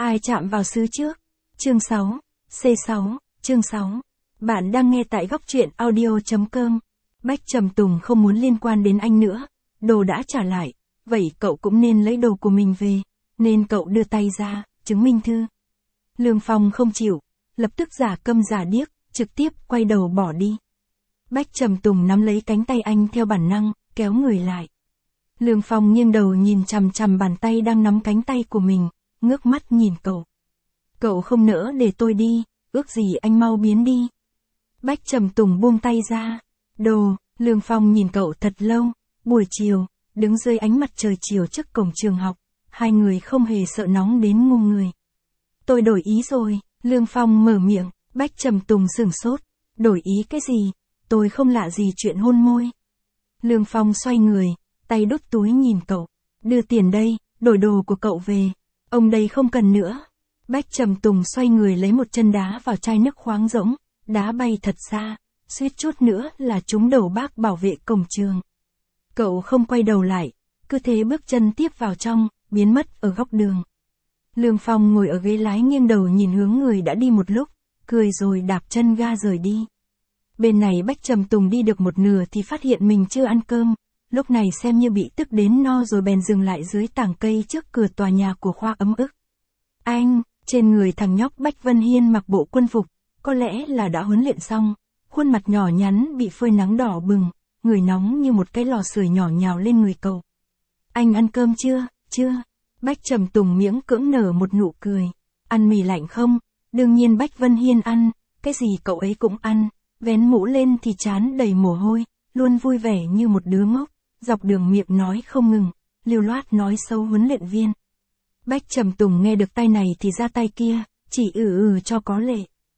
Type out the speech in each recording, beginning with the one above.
Ai chạm vào sứ trước? Chương 6, C6, chương 6. Bạn đang nghe tại góc truyện audio.com. Bách Trầm Tùng không muốn liên quan đến anh nữa. Đồ đã trả lại, vậy cậu cũng nên lấy đồ của mình về. Nên cậu đưa tay ra, chứng minh thư. Lương Phong không chịu, lập tức giả câm giả điếc, trực tiếp quay đầu bỏ đi. Bách Trầm Tùng nắm lấy cánh tay anh theo bản năng, kéo người lại. Lương Phong nghiêng đầu nhìn chằm chằm bàn tay đang nắm cánh tay của mình, ngước mắt nhìn cậu. Cậu không nỡ để tôi đi, ước gì anh mau biến đi. Bách Trầm Tùng buông tay ra. Đồ, Lương Phong nhìn cậu thật lâu, buổi chiều, đứng dưới ánh mặt trời chiều trước cổng trường học, hai người không hề sợ nóng đến ngu người. Tôi đổi ý rồi, Lương Phong mở miệng, Bách Trầm Tùng sửng sốt. Đổi ý cái gì? Tôi không lạ gì chuyện hôn môi. Lương Phong xoay người, tay đút túi nhìn cậu. Đưa tiền đây, đổi đồ của cậu về. Ông đây không cần nữa. Bách Trầm Tùng xoay người lấy một chân đá vào chai nước khoáng rỗng, đá bay thật xa, suýt chút nữa là trúng đầu bác bảo vệ cổng trường. Cậu không quay đầu lại, cứ thế bước chân tiếp vào trong, biến mất ở góc đường. Lương Phong ngồi ở ghế lái nghiêng đầu nhìn hướng người đã đi một lúc, cười rồi đạp chân ga rời đi. Bên này Bách Trầm Tùng đi được một nửa thì phát hiện mình chưa ăn cơm, lúc này xem như bị tức đến no rồi bèn dừng lại dưới tảng cây trước cửa tòa nhà của khoa ấm ức. Anh, trên người thằng nhóc Bách Vân Hiên mặc bộ quân phục, có lẽ là đã huấn luyện xong, khuôn mặt nhỏ nhắn bị phơi nắng đỏ bừng, người nóng như một cái lò sưởi nhỏ nhào lên người cậu. Anh ăn cơm chưa? Chưa. Bách Trầm Tùng miễn cưỡng nở một nụ cười. Ăn mì lạnh không? Đương nhiên Bách Vân Hiên ăn, cái gì cậu ấy cũng ăn, vén mũ lên thì trán đầy mồ hôi, luôn vui vẻ như một đứa ngốc, dọc đường miệng nói không ngừng, lưu loát nói xấu huấn luyện viên. Bách Trầm Tùng nghe được tay này thì ra tay kia, chỉ cho có lệ.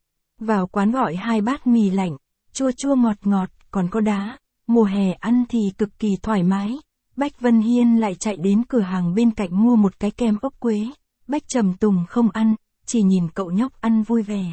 Vào quán gọi 2 bát mì lạnh, chua chua ngọt ngọt, còn có đá, mùa hè ăn thì cực kỳ thoải mái. Bách Vân Hiên lại chạy đến cửa hàng bên cạnh mua một cái kem ốc quế. Bách Trầm Tùng không ăn, chỉ nhìn cậu nhóc ăn vui vẻ.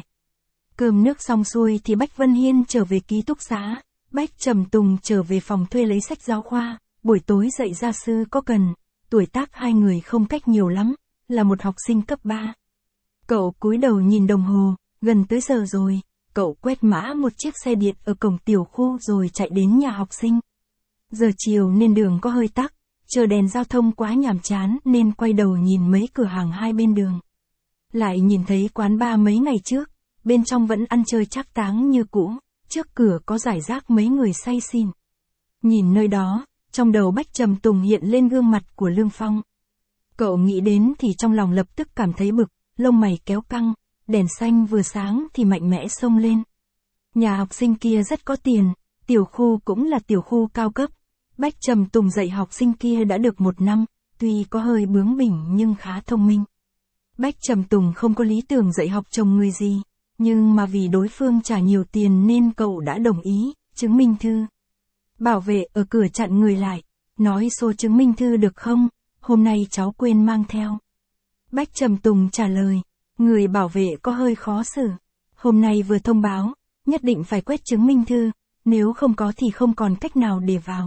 Cơm nước xong xuôi thì Bách Vân Hiên trở về ký túc xá, Bách Trầm Tùng trở về phòng thuê lấy sách giáo khoa, buổi tối dạy gia sư có cần, tuổi tác hai người không cách nhiều lắm, là một học sinh cấp 3. Cậu cúi đầu nhìn đồng hồ, gần tới giờ rồi, cậu quét mã một chiếc xe điện ở cổng tiểu khu rồi chạy đến nhà học sinh. Giờ chiều nên đường có hơi tắc, chờ đèn giao thông quá nhàm chán nên quay đầu nhìn mấy cửa hàng hai bên đường. Lại nhìn thấy quán bar mấy ngày trước, bên trong vẫn ăn chơi trác táng như cũ, trước cửa có rải rác mấy người say xỉn. Nhìn nơi đó, trong đầu Bách Trầm Tùng hiện lên gương mặt của Lương Phong. Cậu nghĩ đến thì trong lòng lập tức cảm thấy bực, lông mày kéo căng, đèn xanh vừa sáng thì mạnh mẽ xông lên. Nhà học sinh kia rất có tiền, tiểu khu cũng là tiểu khu cao cấp. Bách Trầm Tùng dạy học sinh kia đã được 1 năm, tuy có hơi bướng bỉnh nhưng khá thông minh. Bách Trầm Tùng không có lý tưởng dạy học chồng người gì, nhưng mà vì đối phương trả nhiều tiền nên cậu đã đồng ý, chứng minh thư. Bảo vệ ở cửa chặn người lại, nói số chứng minh thư được không, hôm nay cháu quên mang theo. Bách Trầm Tùng trả lời, người bảo vệ có hơi khó xử. Hôm nay vừa thông báo, nhất định phải quét chứng minh thư, nếu không có thì không còn cách nào để vào.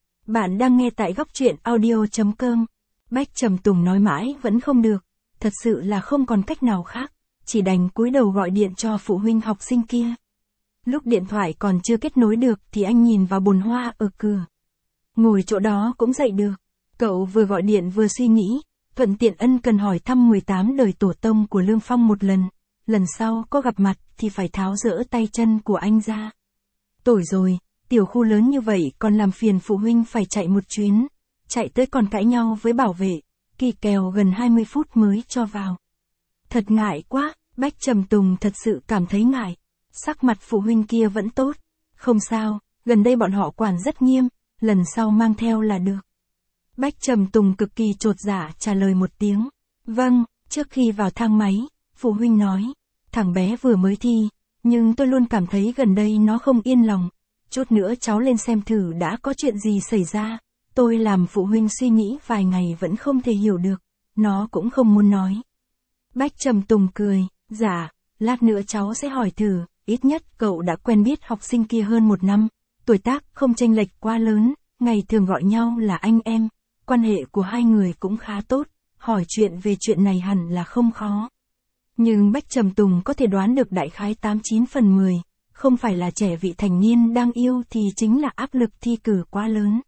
Bạn đang nghe tại góc truyện audio.com. Bách Trầm Tùng nói mãi vẫn không được, thật sự là không còn cách nào khác, chỉ đành cúi đầu gọi điện cho phụ huynh học sinh kia. Lúc điện thoại còn chưa kết nối được thì anh nhìn vào bồn hoa ở cửa. Ngồi chỗ đó cũng dậy được. Cậu vừa gọi điện vừa suy nghĩ, thuận tiện ân cần hỏi thăm 18 đời tổ tông của Lương Phong một lần sau có gặp mặt thì phải tháo dỡ tay chân của anh ra. Tội rồi, tiểu khu lớn như vậy còn làm phiền phụ huynh phải chạy một chuyến, chạy tới còn cãi nhau với bảo vệ, kỳ kèo gần 20 phút mới cho vào. Thật ngại quá, Bách Trầm Tùng thật sự cảm thấy ngại. Sắc mặt phụ huynh kia vẫn tốt, không sao, gần đây bọn họ quản rất nghiêm, lần sau mang theo là được. Bách Trầm Tùng cực kỳ chột dạ trả lời một tiếng. Vâng, trước khi vào thang máy, phụ huynh nói, thằng bé vừa mới thi, nhưng tôi luôn cảm thấy gần đây nó không yên lòng. Chút nữa cháu lên xem thử đã có chuyện gì xảy ra. Tôi làm phụ huynh suy nghĩ vài ngày vẫn không thể hiểu được, nó cũng không muốn nói. Bách Trầm Tùng cười, dạ, lát nữa cháu sẽ hỏi thử, ít nhất cậu đã quen biết học sinh kia hơn 1 năm, tuổi tác không chênh lệch quá lớn, ngày thường gọi nhau là anh em, quan hệ của hai người cũng khá tốt, hỏi chuyện về chuyện này hẳn là không khó. Nhưng Bách Trầm Tùng có thể đoán được đại khái 89 phần 10, không phải là trẻ vị thành niên đang yêu thì chính là áp lực thi cử quá lớn.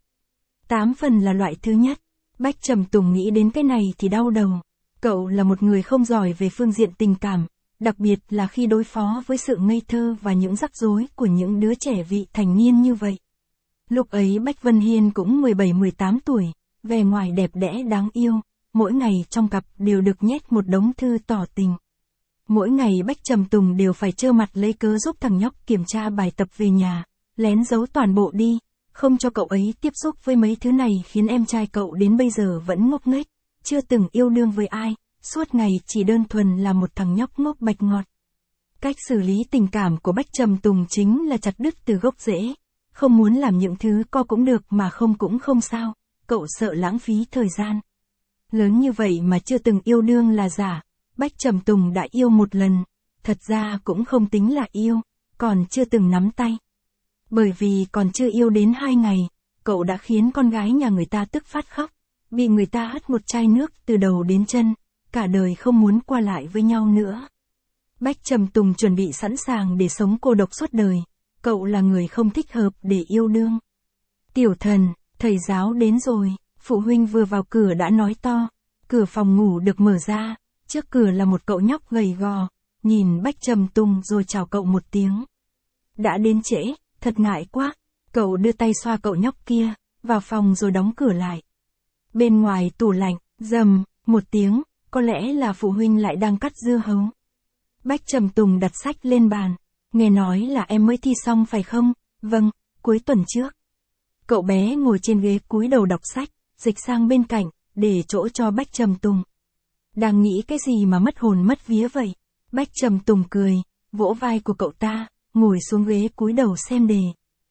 8 phần là loại thứ nhất. Bách Trầm Tùng nghĩ đến cái này thì đau đầu. Cậu là một người không giỏi về phương diện tình cảm, đặc biệt là khi đối phó với sự ngây thơ và những rắc rối của những đứa trẻ vị thành niên như vậy. Lúc ấy Bách Vân Hiên cũng 17-18 tuổi, vẻ ngoài đẹp đẽ đáng yêu, mỗi ngày trong cặp đều được nhét một đống thư tỏ tình. Mỗi ngày Bách Trầm Tùng đều phải trơ mặt lấy cớ giúp thằng nhóc kiểm tra bài tập về nhà, lén giấu toàn bộ đi, không cho cậu ấy tiếp xúc với mấy thứ này khiến em trai cậu đến bây giờ vẫn ngốc nghếch, chưa từng yêu đương với ai, suốt ngày chỉ đơn thuần là một thằng nhóc ngốc bạch ngọt. Cách xử lý tình cảm của Bách Trầm Tùng chính là chặt đứt từ gốc rễ, không muốn làm những thứ co cũng được mà không cũng không sao, cậu sợ lãng phí thời gian. Lớn như vậy mà chưa từng yêu đương là giả, Bách Trầm Tùng đã yêu một lần, thật ra cũng không tính là yêu, còn chưa từng nắm tay. Bởi vì còn chưa yêu đến 2 ngày, cậu đã khiến con gái nhà người ta tức phát khóc, bị người ta hất một chai nước từ đầu đến chân, cả đời không muốn qua lại với nhau nữa. Bách Trầm Tùng chuẩn bị sẵn sàng để sống cô độc suốt đời, cậu là người không thích hợp để yêu đương. Tiểu Thần, thầy giáo đến rồi, phụ huynh vừa vào cửa đã nói to, cửa phòng ngủ được mở ra, trước cửa là một cậu nhóc gầy gò, nhìn Bách Trầm Tùng rồi chào cậu một tiếng. Đã đến trễ, thật ngại quá, cậu đưa tay xoa cậu nhóc kia, vào phòng rồi đóng cửa lại. Bên ngoài tủ lạnh, rầm, một tiếng, có lẽ là phụ huynh lại đang cắt dưa hấu. Bách Trầm Tùng đặt sách lên bàn, nghe nói là em mới thi xong phải không? Vâng, cuối tuần trước. Cậu bé ngồi trên ghế cúi đầu đọc sách, dịch sang bên cạnh, để chỗ cho Bách Trầm Tùng. Đang nghĩ cái gì mà mất hồn mất vía vậy? Bách Trầm Tùng cười, vỗ vai của cậu ta, ngồi xuống ghế cúi đầu xem đề.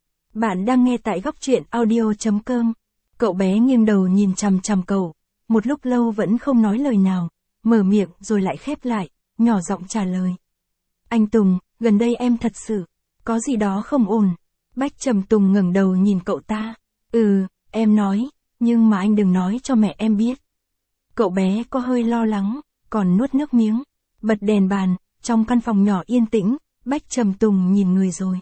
Bạn đang nghe tại góc truyện audio.com. Cậu bé nghiêng đầu nhìn chằm chằm cậu, một lúc lâu vẫn không nói lời nào, mở miệng rồi lại khép lại, nhỏ giọng trả lời. Anh Tùng, gần đây em thật sự, có gì đó không ổn. Bách Trầm Tùng ngẩng đầu nhìn cậu ta. Em nói, nhưng mà anh đừng nói cho mẹ em biết. Cậu bé có hơi lo lắng, còn nuốt nước miếng. Bật đèn bàn, trong căn phòng nhỏ yên tĩnh, Bách Trầm Tùng nhìn người rồi.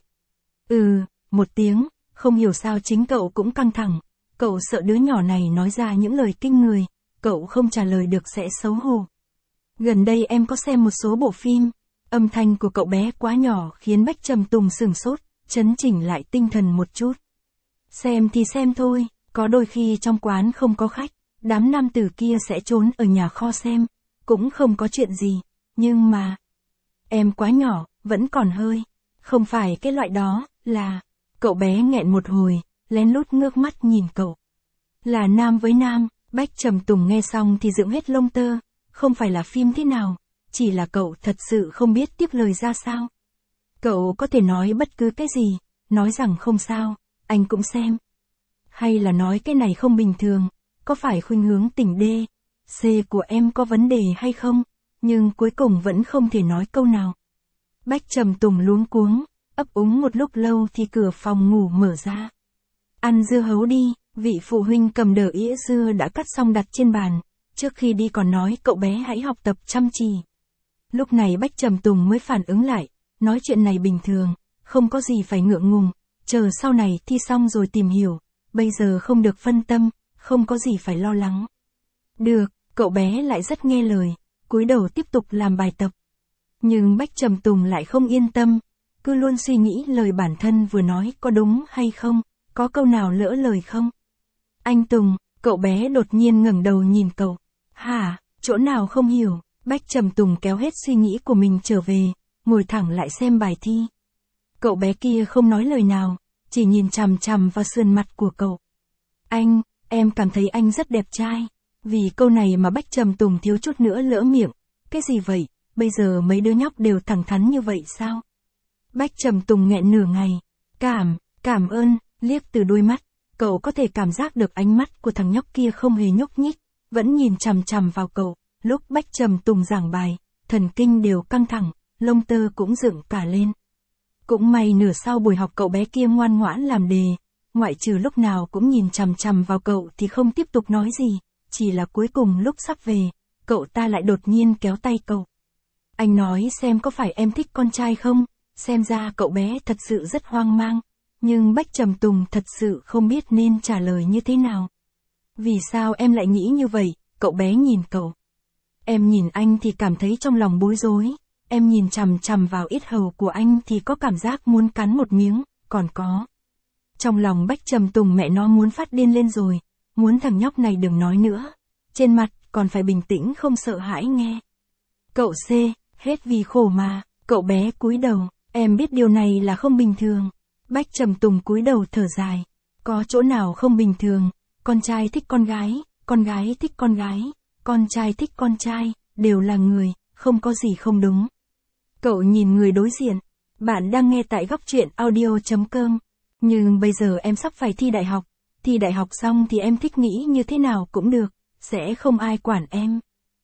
Một tiếng, không hiểu sao chính cậu cũng căng thẳng. Cậu sợ đứa nhỏ này nói ra những lời kinh người, cậu không trả lời được sẽ xấu hổ. Gần đây em có xem một số bộ phim, âm thanh của cậu bé quá nhỏ khiến Bách Trầm Tùng sửng sốt, chấn chỉnh lại tinh thần một chút. Xem thì xem thôi, có đôi khi trong quán không có khách, đám nam tử kia sẽ trốn ở nhà kho xem, cũng không có chuyện gì, nhưng mà... Em quá nhỏ, vẫn còn hơi, không phải cái loại đó, là... Cậu bé nghẹn một hồi, lén lút ngước mắt nhìn cậu. Là nam với nam, Bách Trầm Tùng nghe xong thì dựng hết lông tơ, không phải là phim thế nào, chỉ là cậu thật sự không biết tiếp lời ra sao. Cậu có thể nói bất cứ cái gì, nói rằng không sao, anh cũng xem. Hay là nói cái này không bình thường, có phải khuynh hướng tỉnh D, C của em có vấn đề hay không, nhưng cuối cùng vẫn không thể nói câu nào. Bách Trầm Tùng luống cuống, ấp úng một lúc lâu thì cửa phòng ngủ mở ra. Ăn dưa hấu đi, vị phụ huynh cầm đỡ ĩa dưa đã cắt xong đặt trên bàn, trước khi đi còn nói cậu bé hãy học tập chăm chỉ. Lúc này Bách Trầm Tùng mới phản ứng lại, nói chuyện này bình thường, không có gì phải ngượng ngùng, chờ sau này thi xong rồi tìm hiểu, bây giờ không được phân tâm, không có gì phải lo lắng. Được, cậu bé lại rất nghe lời, cúi đầu tiếp tục làm bài tập. Nhưng Bách Trầm Tùng lại không yên tâm, cứ luôn suy nghĩ lời bản thân vừa nói có đúng hay không, có câu nào lỡ lời không. Anh Tùng, cậu bé đột nhiên ngẩng đầu nhìn cậu. Hả, chỗ nào không hiểu? Bách Trầm Tùng kéo hết suy nghĩ của mình trở về, ngồi thẳng lại xem bài thi. Cậu bé kia không nói lời nào, chỉ nhìn chằm chằm vào sườn mặt của cậu. Anh, em cảm thấy anh rất đẹp trai. Vì câu này mà Bách Trầm Tùng thiếu chút nữa lỡ miệng. Cái gì vậy, bây giờ mấy đứa nhóc đều thẳng thắn như vậy sao? Bách Trầm Tùng nghẹn nửa ngày. Cảm ơn, liếc từ đôi mắt, cậu có thể cảm giác được ánh mắt của thằng nhóc kia không hề nhúc nhích, vẫn nhìn chằm chằm vào cậu. Lúc Bách Trầm Tùng giảng bài, thần kinh đều căng thẳng, lông tơ cũng dựng cả lên. Cũng may nửa sau buổi học cậu bé kia ngoan ngoãn làm đề, ngoại trừ lúc nào cũng nhìn chằm chằm vào cậu thì không tiếp tục nói gì, chỉ là cuối cùng lúc sắp về, cậu ta lại đột nhiên kéo tay cậu. Anh nói xem có phải em thích con trai không, xem ra cậu bé thật sự rất hoang mang, nhưng Bách Trầm Tùng thật sự không biết nên trả lời như thế nào. Vì sao em lại nghĩ như vậy, cậu bé nhìn cậu. Em nhìn anh thì cảm thấy trong lòng bối rối, em nhìn chằm chằm vào yết hầu của anh thì có cảm giác muốn cắn một miếng, còn có. Trong lòng Bách Trầm Tùng mẹ nó muốn phát điên lên rồi, muốn thằng nhóc này đừng nói nữa. Trên mặt, còn phải bình tĩnh không sợ hãi nghe. Cậu C, hết vì khổ mà, cậu bé cúi đầu, em biết điều này là không bình thường. Bách Trầm Tùng cúi đầu thở dài. Có chỗ nào không bình thường, con trai thích con gái thích con gái, con trai thích con trai, đều là người, không có gì không đúng. Cậu nhìn người đối diện, bạn đang nghe tại góc truyện audio.com. Nhưng bây giờ em sắp phải thi đại học xong thì em thích nghĩ như thế nào cũng được, sẽ không ai quản em.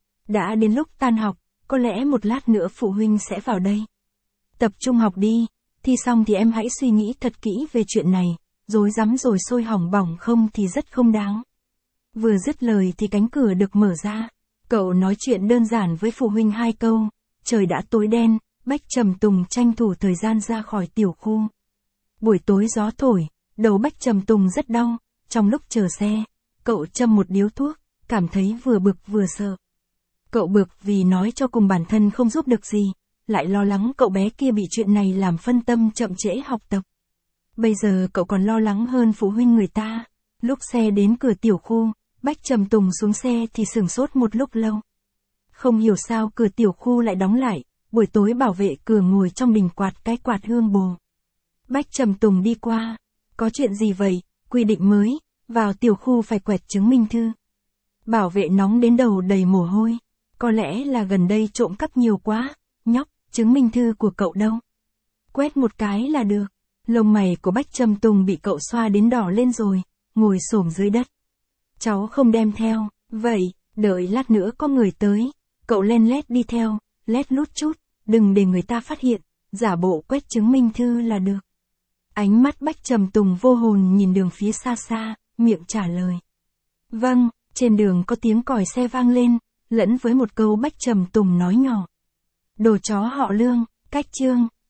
Đã đến lúc tan học, có lẽ một lát nữa phụ huynh sẽ vào đây. Tập trung học đi, thi xong thì em hãy suy nghĩ thật kỹ về chuyện này, rối rắm rồi sôi hỏng bỏng không thì rất không đáng. Vừa dứt lời thì cánh cửa được mở ra, cậu nói chuyện đơn giản với phụ huynh 2 câu, trời đã tối đen, Bách Trầm Tùng tranh thủ thời gian ra khỏi tiểu khu. Buổi tối gió thổi, đầu Bách Trầm Tùng rất đau, trong lúc chờ xe, cậu châm một điếu thuốc, cảm thấy vừa bực vừa sợ. Cậu bực vì nói cho cùng bản thân không giúp được gì, lại lo lắng cậu bé kia bị chuyện này làm phân tâm chậm trễ học tập. Bây giờ cậu còn lo lắng hơn phụ huynh người ta. Lúc xe đến cửa tiểu khu, Bách Trầm Tùng xuống xe thì sửng sốt một lúc lâu. Không hiểu sao cửa tiểu khu lại đóng lại, buổi tối bảo vệ cửa ngồi trong đình quạt cái quạt hương bồ. Bách Trầm Tùng đi qua, có chuyện gì vậy, quy định mới, vào tiểu khu phải quẹt chứng minh thư. Bảo vệ nóng đến đầu đầy mồ hôi, có lẽ là gần đây trộm cắp nhiều quá, nhóc, chứng minh thư của cậu đâu? Quét một cái là được. Lông mày của Bách Trầm Tùng bị cậu xoa đến đỏ lên rồi, ngồi xổm dưới đất. Cháu không đem theo, vậy, đợi lát nữa có người tới, cậu len lét đi theo, lét lút chút, đừng để người ta phát hiện, giả bộ quét chứng minh thư là được. Ánh mắt Bách Trầm Tùng vô hồn nhìn đường phía xa xa, miệng trả lời. Vâng, trên đường có tiếng còi xe vang lên, lẫn với một câu Bách Trầm Tùng nói nhỏ. Đồ chó họ Lương, cách Trương,